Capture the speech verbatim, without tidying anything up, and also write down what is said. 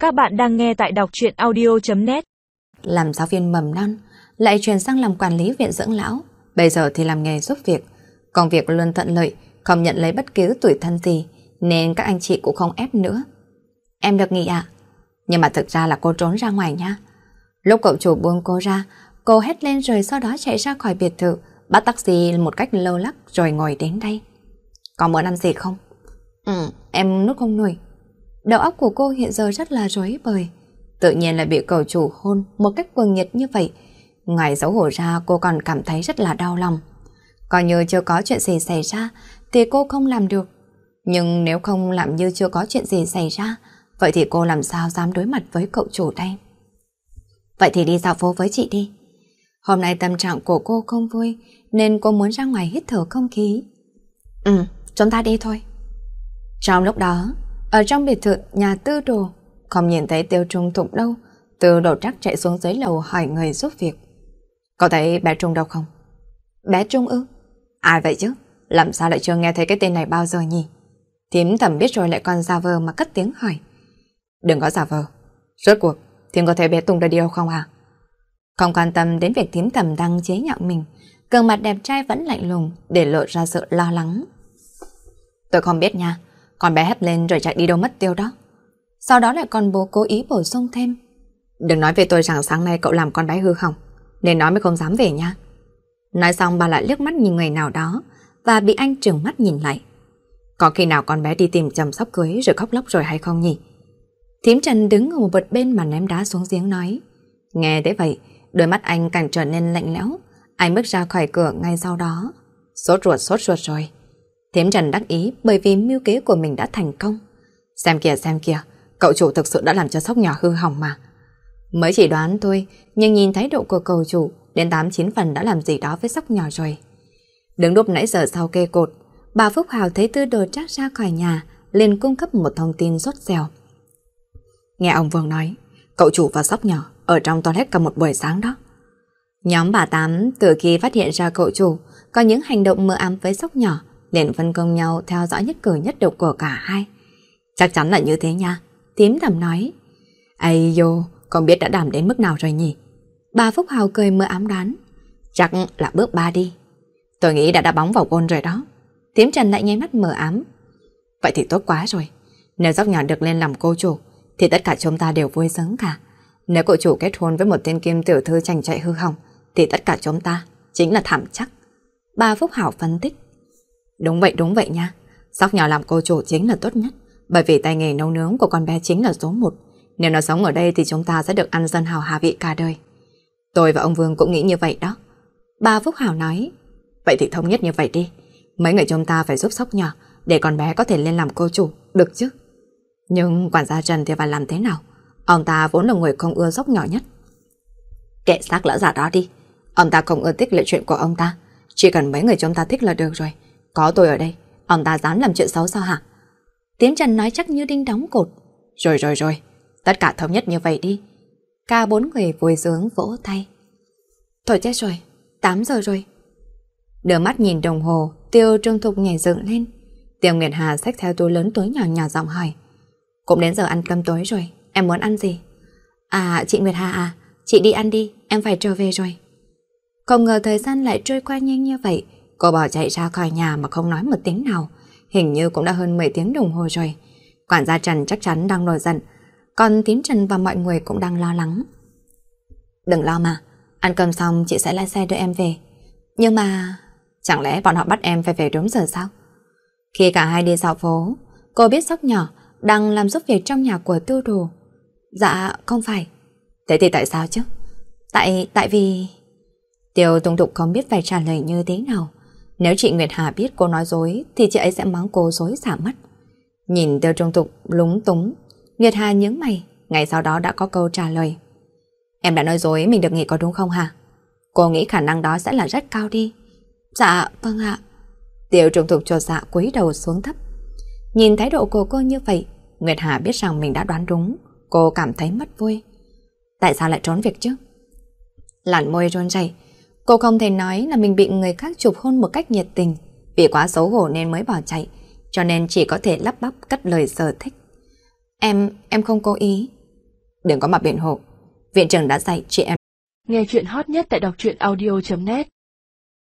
Các bạn đang nghe tại đọc truyện audio chấm net. Làm giáo viên mầm non, lại chuyển sang làm quản lý viện dưỡng lão, bây giờ thì làm nghề giúp việc. Công việc luôn thuận lợi, không nhận lấy bất cứ tủi thân gì, nên các anh chị cũng không ép nữa. Em được nghỉ ạ? Nhưng mà thực ra là cô trốn ra ngoài nha. Lúc cậu chủ buông cô ra, cô hét lên rồi sau đó chạy ra khỏi biệt thự, bắt taxi một cách lâu lắc rồi ngồi đến đây. Có muốn ăn gì không? Ừ, em nuốt không nổi. Đầu óc của cô hiện giờ rất là rối bời. Tự nhiên là bị cậu chủ hôn một cách cuồng nhiệt như vậy. Ngoài xấu hổ ra cô còn cảm thấy rất là đau lòng. Coi như chưa có chuyện gì xảy ra thì cô không làm được. Nhưng nếu không làm như chưa có chuyện gì xảy ra, vậy thì cô làm sao dám đối mặt với cậu chủ đây? Vậy thì đi dạo phố với chị đi. Hôm nay tâm trạng của cô không vui nên cô muốn ra ngoài hít thở không khí. Ừ, chúng ta đi thôi. Trong lúc đó, ở trong biệt thự nhà Tư Đồ, không nhìn thấy Tiêu Trung Thục đâu, Tư Đồ Trắc chạy xuống dưới lầu hỏi người giúp việc. Có thấy bé Trung đâu không? Bé Trung ư? Ai vậy chứ? Làm sao lại chưa nghe thấy cái tên này bao giờ nhỉ? Thím Thẩm biết rồi lại còn giả vờ mà cất tiếng hỏi. Đừng có giả vờ. Rốt cuộc, thím có thấy bé Tùng đã đi đâu không hả? Không quan tâm đến việc thím Thẩm đang chế nhạo mình, gương mặt đẹp trai vẫn lạnh lùng để lộ ra sự lo lắng. Tôi không biết nha, con bé hét lên rồi chạy đi đâu mất tiêu đó. Sau đó lại còn bố cố ý bổ sung thêm. Đừng nói về tôi rằng sáng nay cậu làm con bé hư hỏng, nên nói mới không dám về nha. Nói xong bà lại liếc mắt nhìn người nào đó và bị anh trừng mắt nhìn lại. Có khi nào con bé đi tìm chăm sóc cưới rồi khóc lóc rồi hay không nhỉ? Thím Trần đứng ở một bật bên mà ném đá xuống giếng nói. Nghe thế vậy, đôi mắt anh càng trở nên lạnh lẽo. Anh bước ra khỏi cửa ngay sau đó. Sốt ruột sốt ruột rồi. Thím Trần đắc ý bởi vì mưu kế của mình đã thành công. Xem kìa xem kìa, cậu chủ thực sự đã làm cho sóc nhỏ hư hỏng mà. Mới chỉ đoán thôi, nhưng nhìn thái độ của cậu chủ đến tám chín phần đã làm gì đó với sóc nhỏ rồi. Đứng đúp nãy giờ sau kê cột, bà Phúc Hào thấy Tư Đồ Trác ra khỏi nhà, liền cung cấp một thông tin sốt dẻo. Nghe ông Vương nói, cậu chủ và sóc nhỏ ở trong toilet cả một buổi sáng đó. Nhóm bà Tám từ khi phát hiện ra cậu chủ có những hành động mơ ám với sóc nhỏ, liền phân công nhau theo dõi nhất cử nhất động của cả hai. Chắc chắn là như thế nha, Thím Thẩm nói. Ây dô, không biết đã đảm đến mức nào rồi nhỉ? Bà Phúc Hào cười mơ ám đoán. Chắc là bước ba đi. Tôi nghĩ đã đá bóng vào gôn rồi đó. Thím Trần lại nháy mắt mờ ám. Vậy thì tốt quá rồi. Nếu sóc nhỏ được lên làm cô chủ thì tất cả chúng ta đều vui sướng cả. Nếu cô chủ kết hôn với một tên kim tiểu thư chành chạy hư hỏng thì tất cả chúng ta chính là thảm chắc. Bà Phúc Hảo phân tích. Đúng vậy đúng vậy nha. Sóc nhỏ làm cô chủ chính là tốt nhất, bởi vì tay nghề nấu nướng của con bé chính là số một. Nếu nó sống ở đây thì chúng ta sẽ được ăn dân hào hà vị cả đời. Tôi và ông Vương cũng nghĩ như vậy đó. Bà Phúc Hảo nói. Vậy thì thống nhất như vậy đi. Mấy người chúng ta phải giúp sóc nhỏ để con bé có thể lên làm cô chủ, được chứ? Nhưng quản gia Trần thì phải làm thế nào? Ông ta vốn là người không ưa sóc nhỏ nhất. Kệ xác lỡ giả đó đi. Ông ta không ưa thích lệ chuyện của ông ta. Chỉ cần mấy người chúng ta thích là được rồi. Có tôi ở đây, ông ta dám làm chuyện xấu sao hả? Tiến Trần nói chắc như đinh đóng cột. Rồi rồi rồi, tất cả thống nhất như vậy đi. Cả bốn người vui sướng vỗ tay. Thôi chết rồi, tám giờ rồi. Đưa mắt nhìn đồng hồ, Tiêu Trương Thục nhảy dựng lên. Tiêu Nguyệt Hà xách theo túi lớn túi nhỏ nhỏ giọng hỏi. Cũng đến giờ ăn cơm tối rồi, em muốn ăn gì? À, chị Nguyệt Hà à, chị đi ăn đi, em phải trở về rồi. Không ngờ thời gian lại trôi qua nhanh như vậy. Cô bỏ chạy ra khỏi nhà mà không nói một tiếng nào. Hình như cũng đã hơn mười tiếng đồng hồ rồi. Quản gia Trần chắc chắn đang nổi giận, còn Tím Trần và mọi người cũng đang lo lắng. Đừng lo mà, ăn cơm xong chị sẽ lái xe đưa em về. Nhưng mà... chẳng lẽ bọn họ bắt em phải về đúng giờ sao? Khi cả hai đi dạo phố, cô biết sóc nhỏ đang làm giúp việc trong nhà của Tư Đồ. Dạ, không phải. Thế thì tại sao chứ? Tại... tại vì... Tiêu Tùng Thục không biết phải trả lời như thế nào. Nếu chị Nguyệt Hà biết cô nói dối thì chị ấy sẽ mắng cô dối xả mất. Nhìn Tiêu Trung Thục lúng túng, Nguyệt Hà nhướng mày, ngay sau đó đã có câu trả lời. Em đã nói dối mình được nghỉ có đúng không hả? Cô nghĩ khả năng đó sẽ là rất cao đi. Dạ, vâng ạ. Tiêu Trung Thục chột dạ cúi đầu xuống thấp. Nhìn thái độ của cô như vậy, Nguyệt Hà biết rằng mình đã đoán đúng. Cô cảm thấy mất vui. Tại sao lại trốn việc chứ? Làn môi run rẩy. Cô không thể nói là mình bị người khác chụp hôn một cách nhiệt tình. Vì quá xấu hổ nên mới bỏ chạy, cho nên chỉ có thể lắp bắp cất lời sở thích. Em, em không cố ý. đừng có mà biện hộ. Viện trưởng đã dạy chị em. Nghe chuyện hot nhất tại đọc truyện audio chấm net.